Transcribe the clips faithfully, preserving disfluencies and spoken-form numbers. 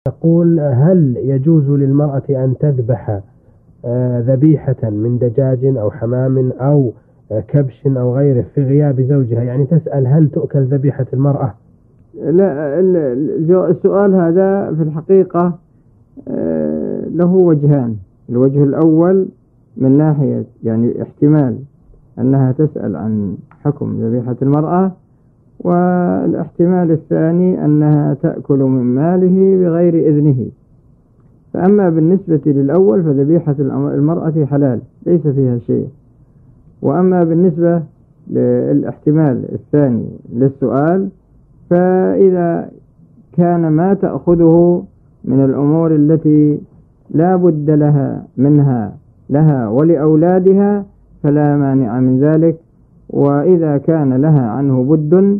تقول: هل يجوز للمرأة أن تذبح آه، ذبيحة من دجاج أو حمام أو آه، كبش أو غيره في غياب زوجها؟ يعني تسأل هل تؤكل ذبيحة المرأة؟ لا، السؤال هذا في الحقيقة له وجهان. الوجه الأول من ناحية يعني احتمال أنها تسأل عن حكم ذبيحة المرأة، والاحتمال الثاني أنها تأكل من ماله بغير إذنه. فأما بالنسبة للأول فذبيحة المرأة حلال ليس فيها شيء. وأما بالنسبة للاحتمال الثاني للسؤال، فإذا كان ما تأخذه من الأمور التي لا بد لها منها لها ولأولادها فلا مانع من ذلك. وإذا كان لها عنه بد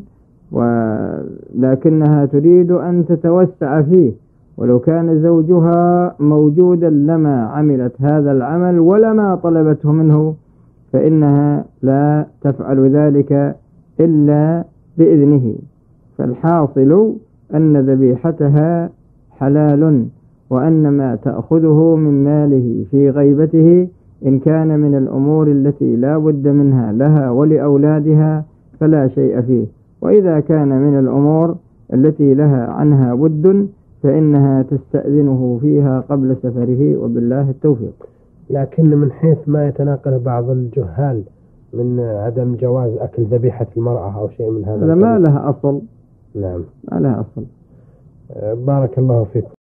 ولكنها تريد أن تتوسع فيه، ولو كان زوجها موجودا لما عملت هذا العمل ولما طلبته منه، فإنها لا تفعل ذلك إلا بإذنه. فالحاصل أن ذبيحتها حلال، وأن ما تأخذه من ماله في غيبته إن كان من الأمور التي لا بد منها لها ولأولادها فلا شيء فيه. وإذا كان من الأمور التي لها عنها بد فإنها تستأذنه فيها قبل سفره، وبالله التوفيق. لكن من حيث ما يتناقل بعض الجهال من عدم جواز أكل ذبيحة المرأة أو شيء من هذا، هذا ما لها أصل. نعم، ما لها أصل. بارك الله فيكم.